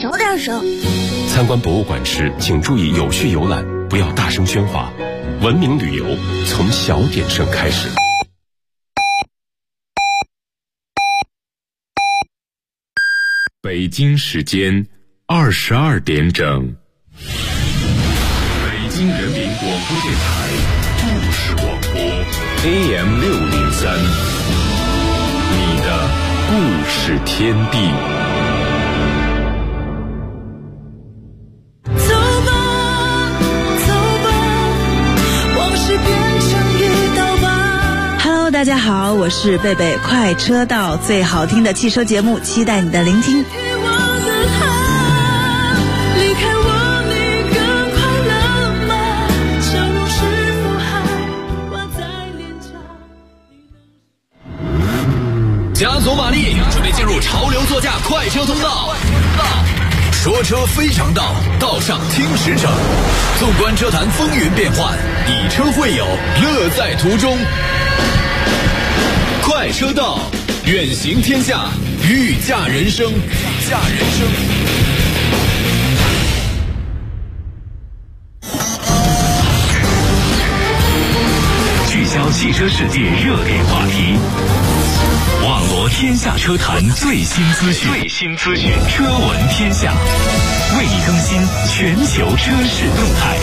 小点声。 参观博物馆时，请注意有序游览，不要大声喧哗。文明旅游从小点声开始。北京时间22点整。北京人民广播电台故事广播 AM603，你的故事天地。 Hello， 大家好，我是贝贝，快车道最好听的汽车节目，期待你的聆听。 加足马力，准备进入潮流座驾快车通道。说车非常道，道上听实诚。纵观车坛风云变幻，以车会友，乐在途中。快车道，远行天下，御驾人生。 聚焦汽车世界热点话题，网罗天下车坛最新资讯，车闻天下，为你更新全球车市动态。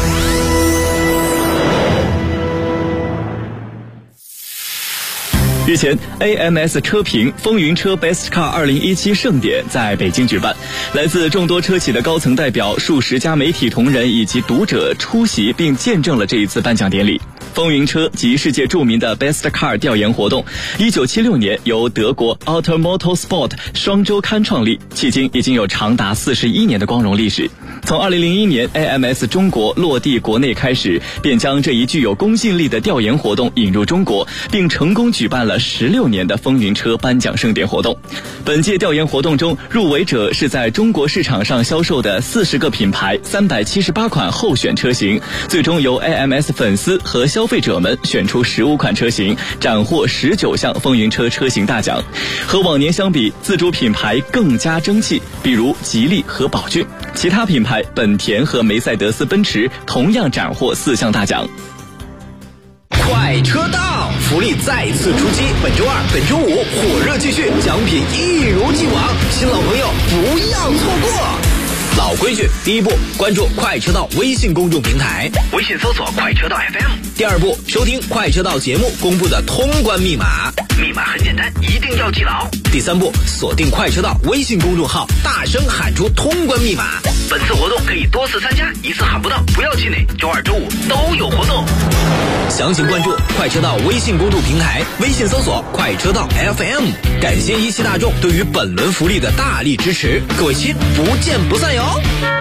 日前 AMS 车评风云车 Best Car 2017盛典在北京举办，来自众多车企的高层代表、数十家媒体同仁以及读者出席并见证了这一次颁奖典礼。风云车及世界著名的 Best Car 调研活动，1976年由德国 Auto Motorsport 双周刊创立，迄今已经有长达41年的光荣历史。从2001年 AMS 中国落地国内开始，便将这一具有公信力的调研活动引入中国，并成功举办了16年的风云车颁奖盛典活动。本届调研活动中，入围者是在中国市场上销售的40个品牌378款候选车型，最终由 AMS 粉丝和消费者们选出15款车型，斩获19项风云车车型大奖。和往年相比，自主品牌更加争气，比如吉利和宝骏，其他品牌本田和梅赛德斯奔驰同样斩获4项大奖。 快车道福利再次出击，本周2、本周5火热继续，奖品一如既往，新老朋友不要错过。老规矩，第一步，关注快车道微信公众平台，微信搜索快车道 FM。第二步，收听快车道节目公布的通关密码，密码很简单，一定要记牢。第三步，锁定快车道微信公众号，大声喊出通关密码。本次活动可以多次参加，一次喊不到不要气馁，周2、周5都有活动。详情关注快车道微信公众平台，微信搜索快车道 FM。感谢一汽大众对于本轮福利的大力支持，各位亲，不见不散哟！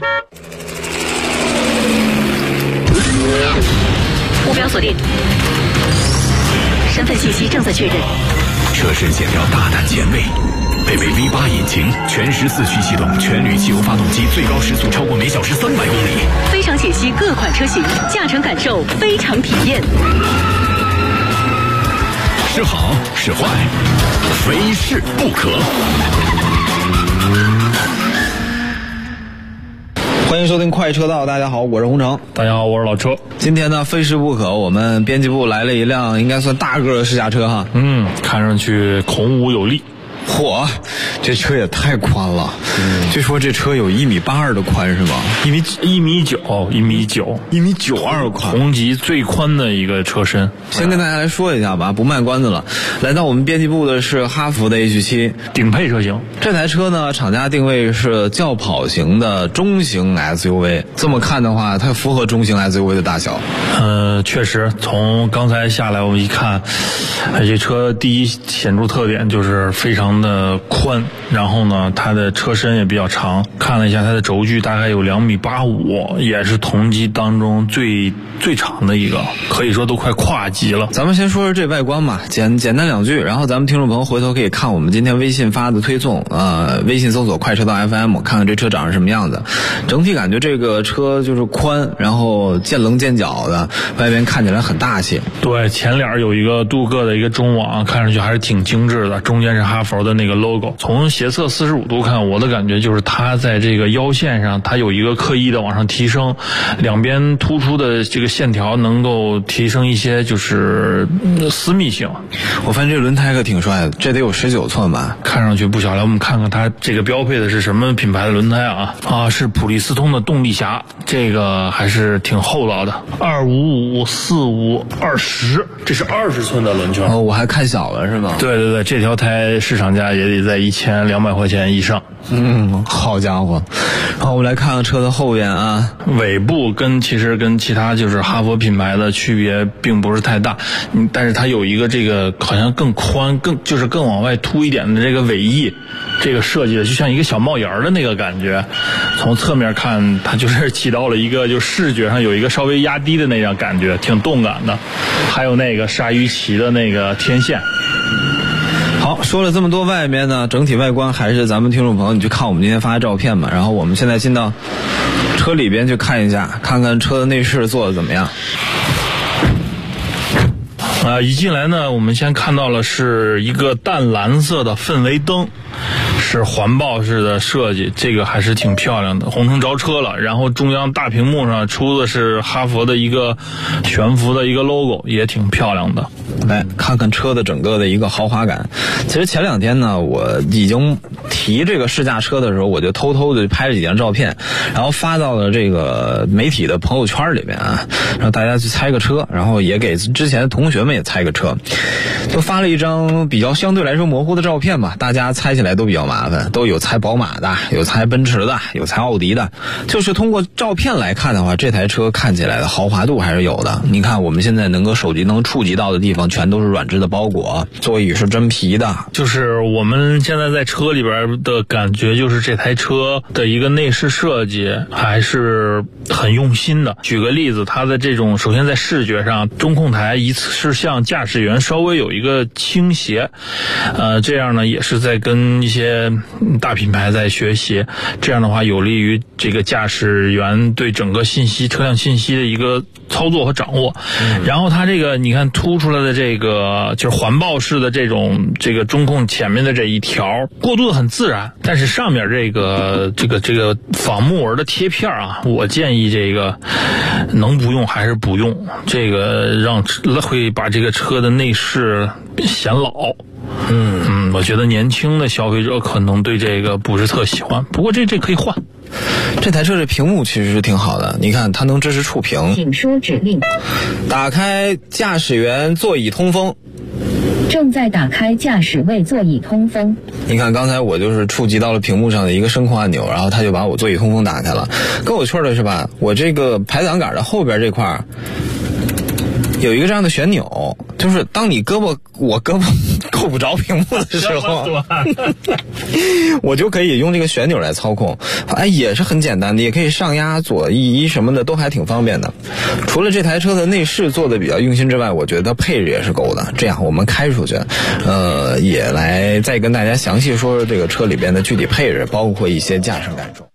目标锁定，身份信息正在确认。 车身线条大胆前卫，配备 V8 引擎，全时4驱系统，全铝汽油发动机，最高时速超过每小时300公里。 非常解析各款车型，驾乘感受非常体验。 是好是坏，非试不可。 欢迎收听快车道，大家好，我是洪城。 大家好，我是老车。 今天呢，非试不可，我们编辑部来了一辆应该算大个的试驾车哈。 看上去孔武有力。 嚯，这车也太宽了。据说这车有1.82米的宽是吗 ？1.9米，1.92米宽，同级最宽的一个车身。 先跟大家来说一下吧，不卖关子了。来到我们编辑部的是哈弗的 H7 顶配车型。 这台车呢，厂家定位是轿跑型的中型 SUV。这么看的话，它符合中型 SUV 的大小。 确实，从刚才下来我们一看，这车第一显著特点就是非常的宽，然后呢，它的车身也比较长。看了一下，它的轴距大概有2.85米，也是同级当中最长的一个，可以说都快跨级了。 咱们先说说这外观嘛，简单2句，然后咱们听众朋友回头可以看我们今天微信发的推送，微信搜索快车道 FM， 看看这车长成什么样子。整体感觉这个车就是宽，然后见棱见角的，外边看起来很大气。 对，前脸有一个镀铬的一个中网，看上去还是挺精致的，中间是哈弗的的那个 logo。从斜侧45度看，我的感觉就是它在这个腰线上，它有一个刻意的往上提升，两边突出的这个线条能够提升一些就是私密性。 我发现这轮胎可挺帅的，这得有19寸吧， 看上去不小。来，我们看看它这个标配的是什么品牌的轮胎啊？是普利司通的动力侠，这个还是挺厚道的，255/45/20，这是20寸的轮圈。 哦，我还看小了是吗？ 对对对，这条胎市场价也得在1200块钱以上。 好家伙。然后我们来看看车的后边啊， 尾部其实跟其他就是哈佛品牌的区别并不是太大，但是它有一个这个好像更宽更往外凸一点的这个尾翼，这个设计的就像一个小帽檐的那个感觉。从侧面看，它就是起到了一个就视觉上有一个稍微压低的那样感觉，挺动感的。还有那个鲨鱼鳍的那个天线。 好，说了这么多，外面呢整体外观还是咱们听众朋友你去看我们今天发的照片嘛。然后我们现在进到车里边去看一下，看看车的内饰做的怎么样。 一进来呢，我们先看到了是一个淡蓝色的氛围灯，是环抱式的设计，这个还是挺漂亮的，红灯着车了。然后中央大屏幕上出的是哈佛的一个悬浮的一个 logo， 也挺漂亮的。 来看看车的整个的一个豪华感。其实前2天呢，我已经提这个试驾车的时候，我就偷偷的拍了几张照片，然后发到了这个媒体的朋友圈里面啊，让大家去猜个车，然后也给之前的同学们也猜个车，就发了一张比较相对来说模糊的照片吧，大家猜起来都比较麻烦，都有猜宝马的，有猜奔驰的，有猜奥迪的。就是通过照片来看的话，这台车看起来的豪华度还是有的。你看我们现在手机能触及到的地方全都是软质的包裹，座椅是真皮的。 就是我们现在在车里边的感觉，就是这台车的一个内饰设计还是很用心的。举个例子，它的这种首先在视觉上，中控台一次是向驾驶员稍微有一个倾斜，这样呢也是在跟一些大品牌在学习，这样的话有利于这个驾驶员对整个车辆信息的一个操作和掌握。然后它这个你看凸出来的这个就是环抱式的这个中控前面的这一条过渡的很自然，但是上面这个仿木纹的贴片啊，我建议这个能不用还是不用，这个会把这个车的内饰显老。我觉得年轻的消费者可能对这个不是特喜欢，不过这可以换。 这台车的屏幕其实是挺好的，你看它能支持触屏。 请说指令。 打开驾驶员座椅通风。 正在打开驾驶位座椅通风。 你看刚才我就是触及到了屏幕上的一个声控按钮，然后它就把我座椅通风打开了。更有趣的是吧，我这个排挡杆的后边这块有一个这样的旋钮，就是当我胳膊够不着屏幕的时候，我就可以用这个旋钮来操控。也是很简单的，也可以上压左移什么的，都还挺方便的。除了这台车的内饰做的比较用心之外，我觉得配置也是够的。这样我们开出去，也来再跟大家详细说说这个车里边的具体配置，包括一些驾驶感受。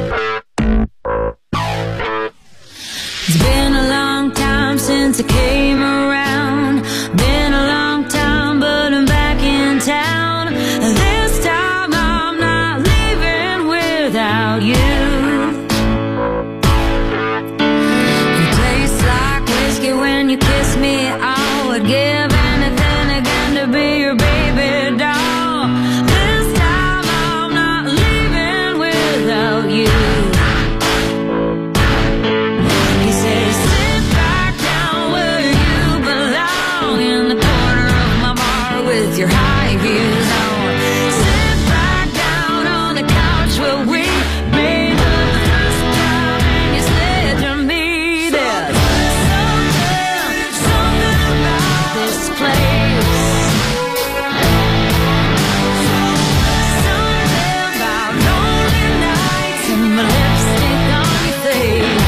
Since I came around, been a long time, but I'm back in town. This time I'm not leaving without you. You taste like whiskey when you kiss me. I would give anything again to be your baby doll. This time I'm not leaving without you. He says, your high views on. Sit back down on the couch where we made the first time, and you said to me there's something about this place, something about lonely nights and my lipstick on your face,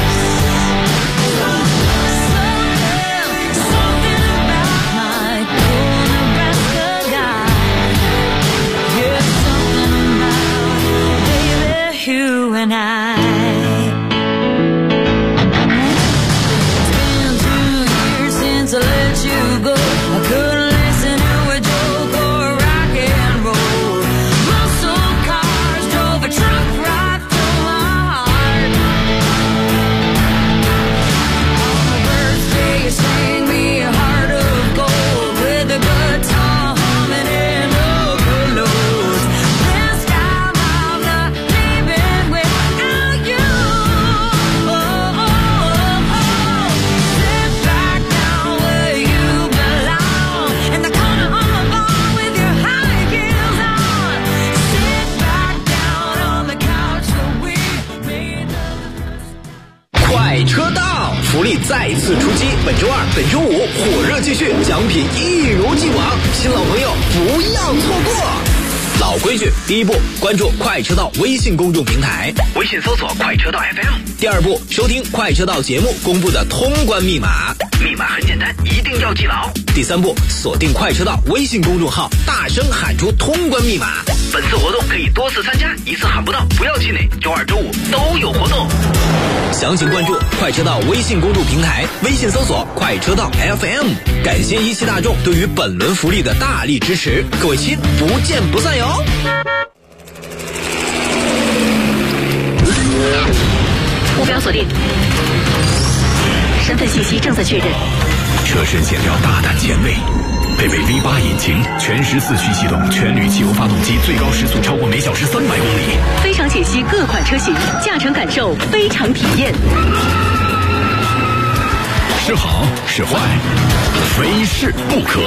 something about my cool Nebraska. You and I. It's been 2 years since I let you go. I couldn't listen to a joke or rock and roll. 福利再次出击，本周二、本周五火热继续，奖品一如既往，新老朋友不要错过。老规矩，第一步，关注快车道微信公众平台，微信搜索快车道 FM。第二步，收听快车道节目公布的通关密码，密码很简单，一定要记牢。第三步，锁定快车道微信公众号，大声喊出通关密码。本次活动可以多次参加，一次喊不到不要气馁，周二、周五都有活动。详情关注快车道微信公众平台，微信搜索快车道 FM。感谢一汽大众对于本轮福利的大力支持，各位亲，不见不散哟。 目标锁定，身份信息正在确认。 车身线条大胆前卫，配备 V8 引擎，全时4驱系统，全铝汽油发动机，最高时速超过每小时300公里。 非常解析各款车型，驾乘感受非常体验。 是好是坏，非试不可。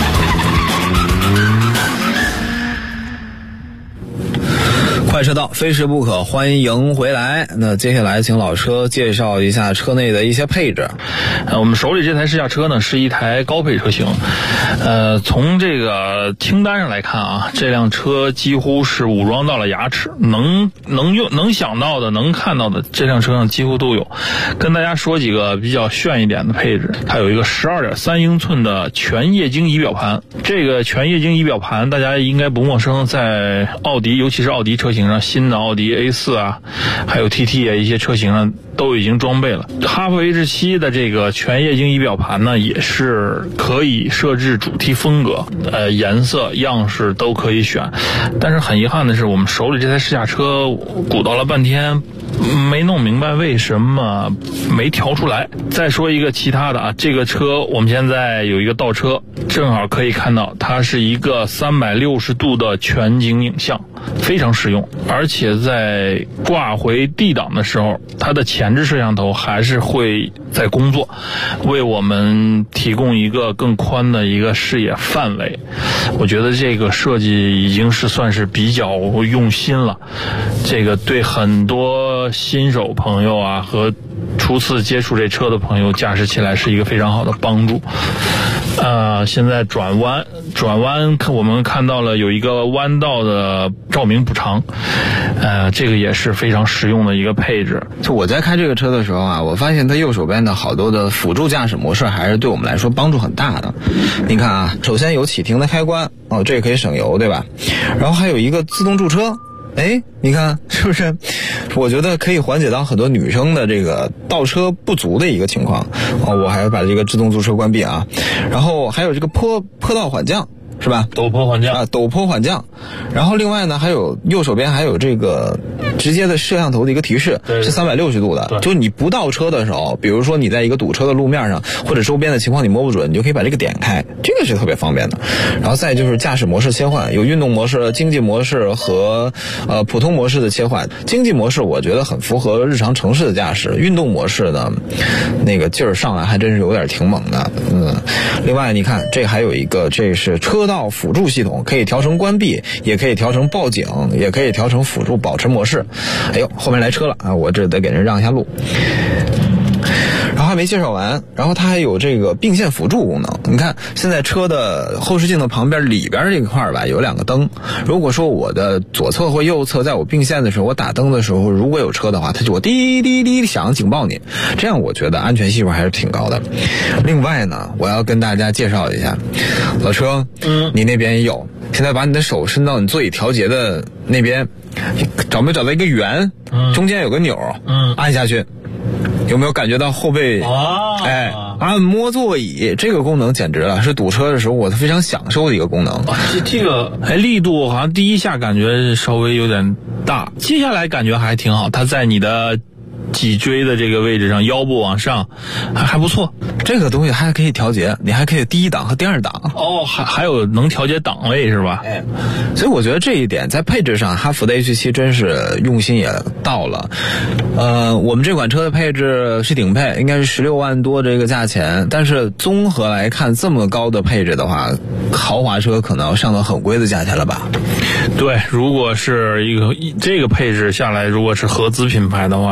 快车道非试不可，欢迎回来。那接下来请老车介绍一下车内的一些配置。 我们手里这台试驾车呢是一台高配车型。从这个清单上来看啊，这辆车几乎是武装到了牙齿，能想到的、能看到的，这辆车上几乎都有。跟大家说几个比较炫一点的配置，它有一个 12.3 英寸的全液晶仪表盘。这个全液晶仪表盘大家应该不陌生，在奥迪，尤其是奥迪车型上，新的奥迪 A4 啊，还有 TT 啊，一些车型上都已经装备了。哈弗 H7 的这个全液晶仪表盘呢，也是可以设置主题风格，颜色样式都可以选。但是很遗憾的是，我们手里这台试驾车鼓捣了半天，没弄明白为什么没调出来。再说一个其他的啊，这个车我们现在有一个倒车，正好可以看到它是一个360度的全景影像，非常实用。而且在挂回 D 档的时候，它的前置摄像头还是会在工作，为我们提供一个更宽的一个视野范围。我觉得这个设计已经是算是比较用心了，这个对很多新手朋友啊和初次接触这车的朋友驾驶起来是一个非常好的帮助。现在转弯我们看到了有一个弯道的照明补偿，这个也是非常实用的一个配置。 就我在开这个车的时候啊，我发现它右手边的好多的辅助驾驶模式还是对我们来说帮助很大的。你看啊，首先有启停的开关，这个可以省油，对吧？然后还有一个自动驻车。你看是不是？我觉得可以缓解到很多女生的这个倒车不足的一个情况。我还要把这个自动驻车关闭啊。然后还有这个坡道缓降，是吧？ 陡坡缓降啊， 陡坡缓降。然后另外呢，还有右手边还有这个直接的摄像头的一个提示，是360度的。就是你不倒车的时候，比如说你在一个堵车的路面上，或者周边的情况你摸不准，你就可以把这个点开，这个是特别方便的。然后再就是驾驶模式切换，有运动模式、经济模式和普通模式的切换。经济模式我觉得很符合日常城市的驾驶，运动模式呢，那个劲儿上来还真是有点挺猛的。另外你看这还有一个，这是车道辅助系统，可以调成关闭，也可以调成报警，也可以调成辅助保持模式。后面来车了啊，我这得给人让一下路。然后还没介绍完，然后它还有这个并线辅助功能。你看现在车的后视镜的旁边里边这块吧，有2个灯。如果说我的左侧或右侧在我并线的时候，我打灯的时候，如果有车的话，它就滴滴滴响警报你，这样我觉得安全系数还是挺高的。另外呢，我要跟大家介绍一下，老车，你那边也有，现在把你的手伸到你座椅调节的那边，找没找到一个圆，中间有个钮，按下去。有没有感觉到后背按摩座椅这个功能简直了，是堵车的时候我非常享受的一个功能。 这个力度好像第一下感觉稍微有点大，接下来感觉还挺好，它在你的脊椎的这个位置上，腰部往上还不错。 这个东西还可以调节，你还可以第1档和第2档。 还有能调节档位是吧？ 所以我觉得这一点在配置上，哈弗的 H7 真是用心也到了。我们这款车的配置是顶配，应该是16万多这个价钱，但是综合来看，这么高的配置的话，豪华车可能要上到很贵的价钱了吧？ 对，如果是这个配置下来，如果是合资品牌的话，应该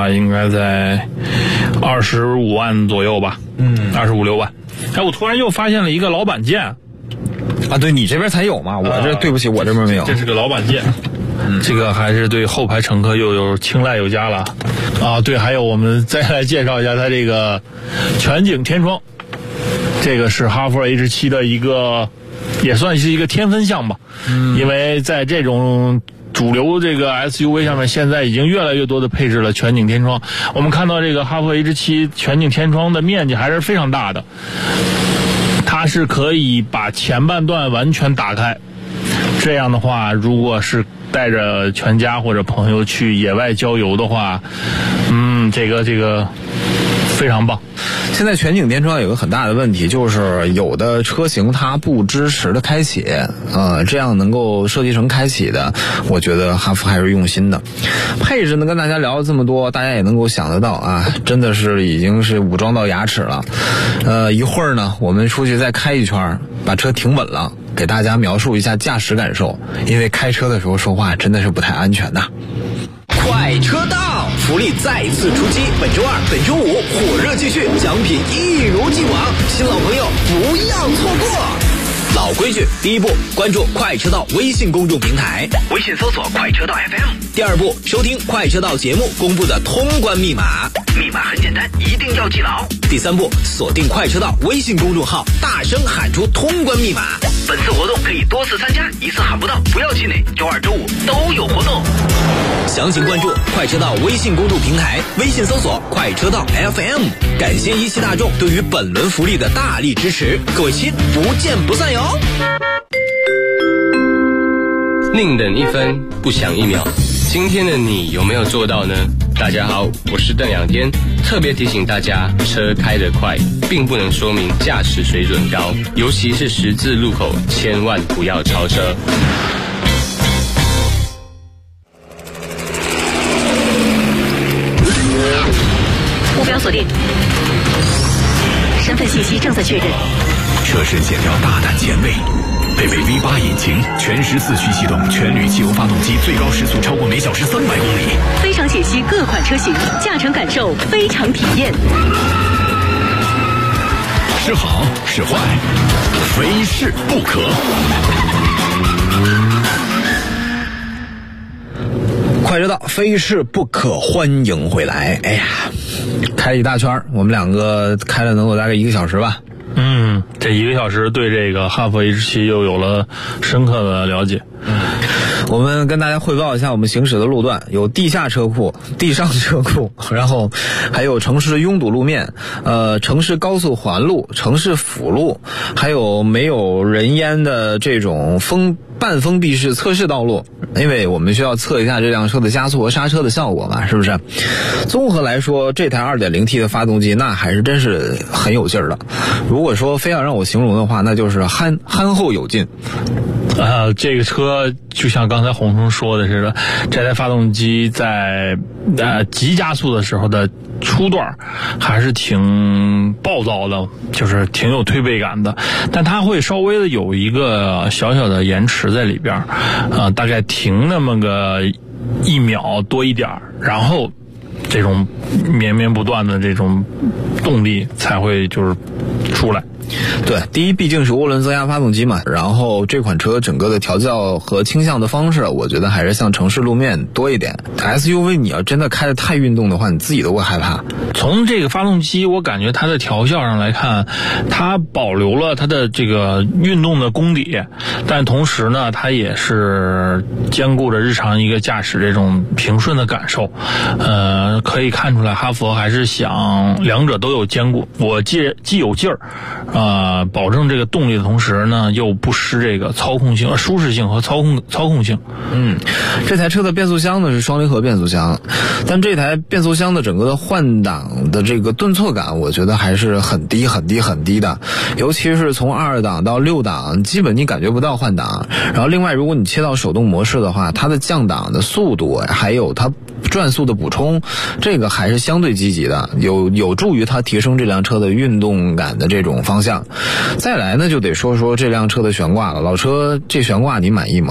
概在25万左右吧，25、6万。哎，我突然又发现了一个老板件。 啊，对，你这边才有嘛，我这对不起，我这边没有。 这是个老板件，这个还是对后排乘客又有青睐有加了。啊，对，还有我们再来介绍一下它这个全景天窗，这个是哈弗 H7 的一个，也算是一个天分项吧。因为在这种主流这个 SUV 上面，现在已经越来越多的配置了全景天窗。我们看到这个哈弗 H7 全景天窗的面积还是非常大的。它是可以把前半段完全打开，这样的话，如果是带着全家或者朋友去野外郊游的话，这个非常棒。 现在全景天窗有个很大的问题，就是有的车型它不支持的开启，这样能够设计成开启的，我觉得哈弗还是用心的。配置呢，跟大家聊了这么多，大家也能够想得到啊，真的是已经是武装到牙齿了。一会儿呢，我们出去再开一圈，把车停稳了，给大家描述一下驾驶感受，因为开车的时候说话真的是不太安全呐。 快车道，福利再次出击！本周2、本周5火热继续，奖品一如既往，新老朋友不要错过。老规矩，第一步，关注快车道微信公众平台，微信搜索快车道 FM。第二步，收听快车道节目公布的通关密码，密码很简单，一定要记牢。第三步，锁定快车道微信公众号，大声喊出通关密码。本次活动可以多次参加，一次喊不到不要气馁，周2、周5都有活动。详情关注快车道微信公众平台，微信搜索快车道 FM。感谢一汽大众对于本轮福利的大力支持，各位亲，不见不散哟！ 宁等一分，不想一秒。今天的你有没有做到呢？大家好，我是邓仰天，特别提醒大家，车开得快并不能说明驾驶水准高，尤其是十字路口，千万不要超车。 目标锁定，身份信息正在确认。 车身线条大胆前卫，配备 V8 引擎，全时4驱系统，全铝汽油发动机，最高时速超过每小时300公里。 非常解析各款车型，驾乘感受非常体验。 是好是坏，非试不可。 快车道非试不可，欢迎回来。哎呀，开了一大圈，我们两个开了能有大概1个小时吧。 这1个小时对这个哈弗 H7 又有了深刻的了解。 我们跟大家汇报一下我们行驶的路段，有地下车库、地上车库，然后还有城市拥堵路面，城市高速环路、城市辅路，还有没有人烟的这种半封闭式测试道路，因为我们需要测一下这辆车的加速和刹车的效果嘛，是不是？综合来说，这台 2.0T 的发动机那还是真是很有劲儿的。如果说非要让我形容的话，那就是憨厚有劲。 这个车就像刚才洪生说的似的，这台发动机在急加速的时候的初段还是挺暴躁的，就是挺有推背感的，但它会稍微的有一个小小的延迟在里边，大概停那么个1秒多一点，然后这种绵绵不断的这种动力才会就是出来。 对，第一毕竟是涡轮增压发动机嘛，然后这款车整个的调教和倾向的方式，我觉得还是像城市路面多一点。SUV 你要真的开得太运动的话，你自己都会害怕。 从这个发动机，我感觉它的调校上来看，它保留了它的这个运动的功底，但同时呢，它也是兼顾着日常一个驾驶这种平顺的感受。可以看出来，哈弗还是想两者都有兼顾。我既有劲儿。保证这个动力的同时呢，又不失这个操控性、舒适性和操控性。 这台车的变速箱呢是双离合变速箱，但这台变速箱的整个的换挡的这个顿挫感，我觉得还是很低的。尤其是从2档到6档，基本你感觉不到换挡。然后另外，如果你切到手动模式的话，它的降档的速度还有它转速的补充，这个还是相对积极的，有助于它提升这辆车的运动感的这种方向。再来呢，就得说说这辆车的悬挂了。老车这悬挂你满意吗？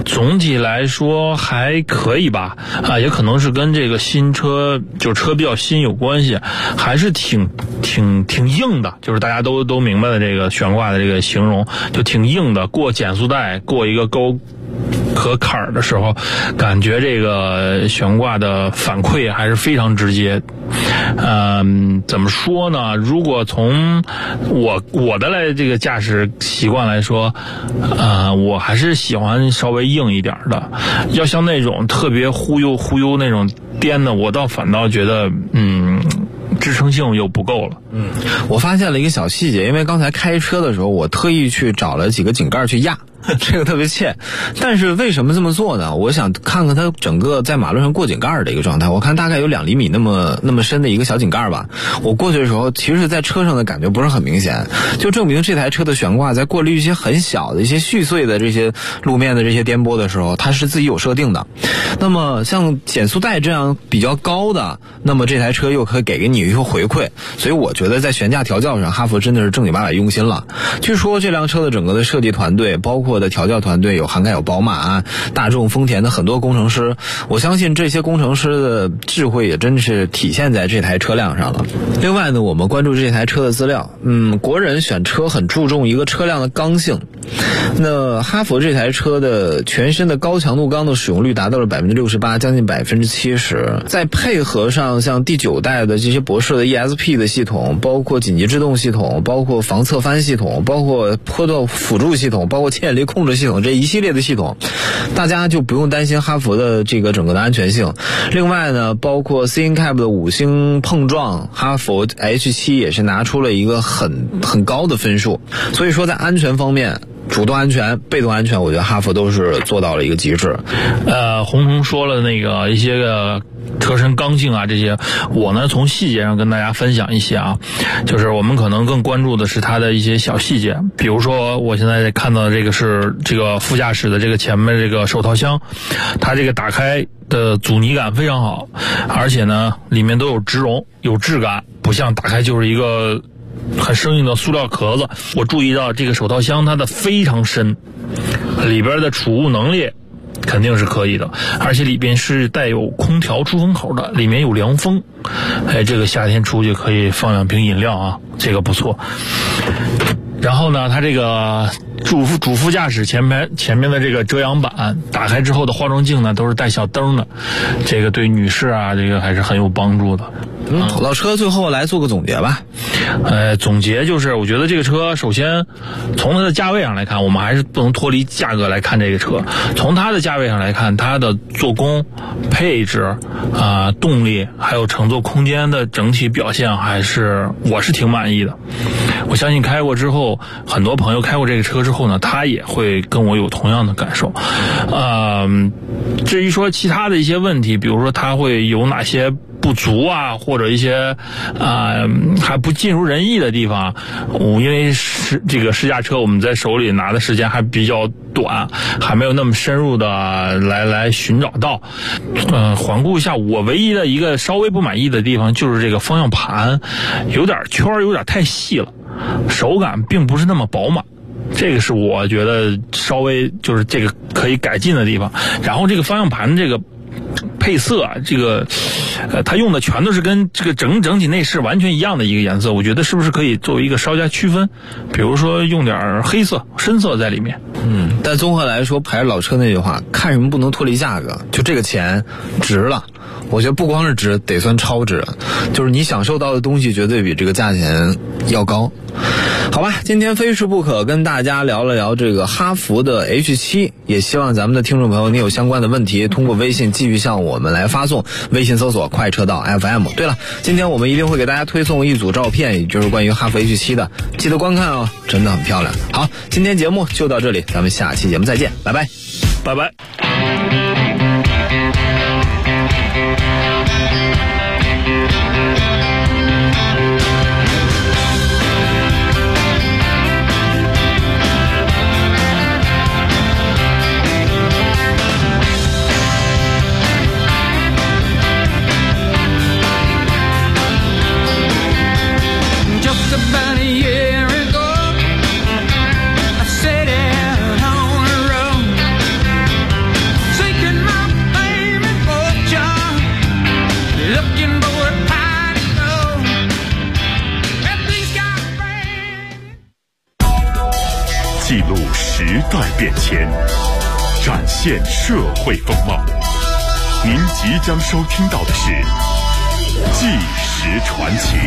总体来说还可以吧，也可能是跟这个新车就车比较新有关系，还是挺硬的，就是大家都明白的这个悬挂的这个形容，就挺硬的。过减速带，过一个沟和坎儿的时候，感觉这个悬挂的反馈还是非常直接。怎么说呢？如果从我的这个驾驶习惯来说，我还是喜欢稍微硬一点的。要像那种特别忽悠那种颠的，我反倒觉得支撑性又不够了。 我发现了一个小细节，因为刚才开车的时候，我特意去找了几个井盖去压。这个特别欠，但是为什么这么做呢？我想看看它整个在马路上过井盖的一个状态。我看大概有2厘米那么深的一个小井盖吧。我过去的时候，其实在车上的感觉不是很明显，就证明这台车的悬挂在过滤一些很小的一些细碎的这些路面的这些颠簸的时候，它是自己有设定的。那么像减速带这样比较高的，那么这台车又可以给你一个回馈。所以我觉得在悬架调教上，哈弗真的是正经八百用心了。据说这辆车的整个的设计团队，包括的调教团队涵盖有宝马、大众、丰田的很多工程师，我相信这些工程师的智慧也真是体现在这台车辆上了。另外呢，我们关注这台车的资料，国人选车很注重一个车辆的刚性。那哈弗这台车的全身的高强度钢的使用率达到了68%，将近70%。再配合上像第9代的这些博世的 ESP 的系统，包括紧急制动系统，包括防侧翻系统，包括坡道辅助系统，包括牵引力控制系统，这一系列的系统，大家就不用担心哈弗的这个整个的安全性。另外呢，包括 C-NCAP 的5星碰撞，哈弗 H7 也是拿出了一个很高的分数。所以说在安全方面，主动安全、被动安全，我觉得哈弗都是做到了一个极致。 洪彤说了那个一些个车身刚性啊，这些我呢从细节上跟大家分享一些啊，就是我们可能更关注的是它的一些小细节，比如说我现在看到的这个是这个副驾驶的这个前面这个手套箱，它这个打开的阻尼感非常好，而且呢里面都有植绒，有质感，不像打开就是一个很生硬的塑料壳子。我注意到这个手套箱它的非常深，里边的储物能力肯定是可以的，而且里边是带有空调出风口的，里面有凉风。这个夏天出去可以放2瓶饮料啊，这个不错。然后呢，它这个主副驾驶前面的这个遮阳板打开之后的化妆镜呢都是带小灯的，这个对女士啊这个还是很有帮助的。 老车最后来做个总结吧。 总结就是我觉得这个车首先从它的价位上来看，我们还是不能脱离价格来看这个车。从它的价位上来看，它的做工、配置动力还有乘坐空间的整体表现我是挺满意的。我相信开过之后，很多朋友开过这个车之后呢，他也会跟我有同样的感受。至于说其他的一些问题，比如说它会有哪些不足啊，或者一些还不尽如人意的地方，因为这个试驾车我们在手里拿的时间还比较短，还没有那么深入的来寻找到。环顾一下，我唯一的一个稍微不满意的地方就是这个方向盘有点圈，有点太细了，手感并不是那么饱满。这个是我觉得稍微就是这个可以改进的地方。然后这个方向盘这个配色啊，这个它用的全都是跟这个整体内饰完全一样的一个颜色，我觉得是不是可以作为一个稍加区分，比如说用点黑色深色在里面。 但综合来说，还是老车那句话，看什么不能脱离价格，就这个钱值了。我觉得不光是值，得算超值，就是你享受到的东西绝对比这个价钱要高。好吧，今天非试不可跟大家聊了聊这个哈弗的 H7， 也希望咱们的听众朋友你有相关的问题通过微信继续向我们来发送，微信搜索快车道 FM。 对了，今天我们一定会给大家推送一组照片，也就是关于哈弗 H7 的，记得观看哦，真的很漂亮。好，今天节目就到这里，咱们下期节目再见，拜拜拜拜。 About a year ago, I set out on a road 变迁，展现社会风貌。您即将收听到的是《纪实传奇》。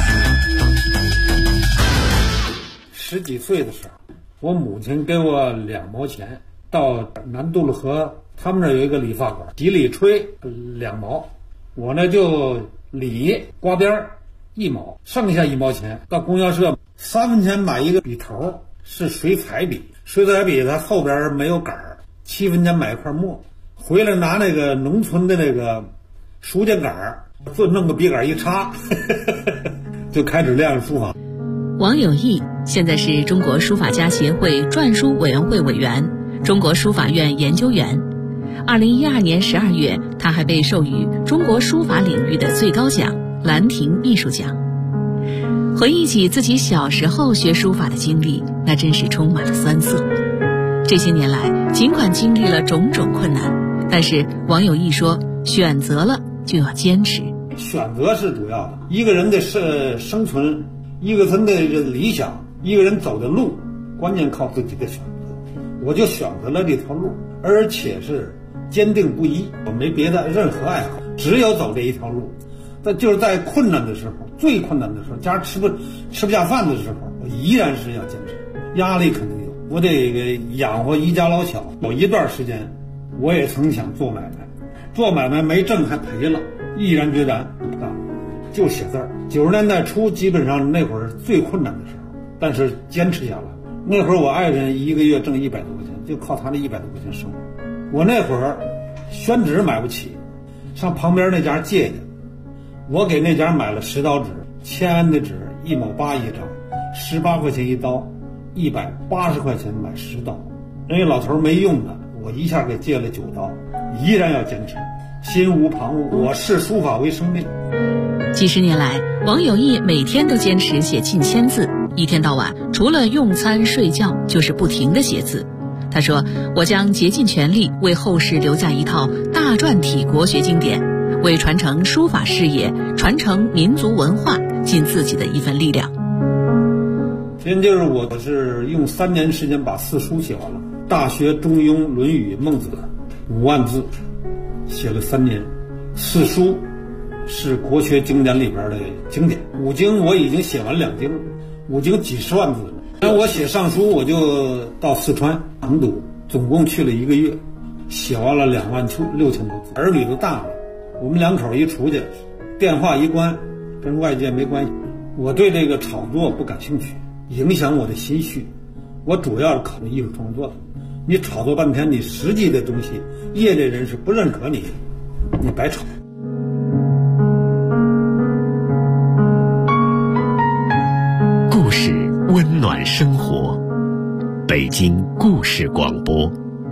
10几岁的时候，我母亲给我2毛钱，到南渡路河，他们那儿有一个理发馆，洗理吹2毛，我呢就理刮边1毛，剩下1毛钱到供销社3分钱买一个笔头，是水彩笔，水彩笔它后边没有杆儿，7分钱买一块墨，回来拿那个农村的那个书架杆儿，就弄个笔杆一插就开始练书法。 王有义现在是中国书法家协会篆书委员会委员、中国书法院研究员。2012年12月，他还被授予中国书法领域的最高奖兰亭秘书奖。回忆起自己小时候学书法的经历，那真是充满了酸涩。这些年来，尽管经历了种种困难，但是王有义说，选择了就要坚持。 选择是主要的，一个人的生存，一个人的理想，一个人走的路，关键靠自己的选择。我就选择了这条路，而且是坚定不移，我没别的任何爱好，只有走这一条路。但就是在困难的时候，最困难的时候，家吃不下饭的时候，我依然是要坚持。压力肯定有，我得养活一家老小。有一段时间，我也曾想做买卖，做买卖没挣还赔了，毅然决然不干，就写字儿。90年代初，基本上那会儿最困难的时候，但是坚持下来。那会儿我爱人1个月挣100多块钱，就靠他那100多块钱生活。我那会儿宣纸买不起，上旁边那家借去。我给那家买了10刀纸，签安的纸1毛8一张，18块钱一刀，180块钱买10刀。人家老头没用的，我一下给借了9刀，依然要坚持，心无旁骛，我视书法为生命。 几十年来，王有义每天都坚持写近1000字，一天到晚除了用餐睡觉就是不停地写字。他说，我将竭尽全力为后世留下一套大篆体国学经典，为传承书法事业、传承民族文化尽自己的一份力量。 今天就是我是用3年时间把4书写完了，《大学》《中庸》《论语》《孟子》5万字，写了3年。4书是国学经典里边的经典，5经我已经写完2经，5经几十万字了。那我写上书，我就到四川成都，总共去了1个月，写完了26000多字。儿女都大了，我们2口一出去，电话一关，跟外界没关系。我对这个炒作不感兴趣，影响我的心绪。我主要是考虑艺术创作的。你炒作半天，你实际的东西，业内人士不认可你，你白炒。 故事温暖生活，北京故事广播。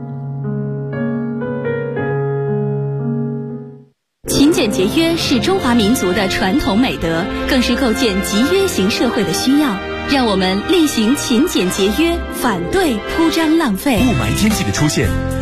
勤俭节约是中华民族的传统美德，更是构建集约型社会的需要。让我们厉行勤俭节约，反对铺张浪费。 雾霾天气的出现，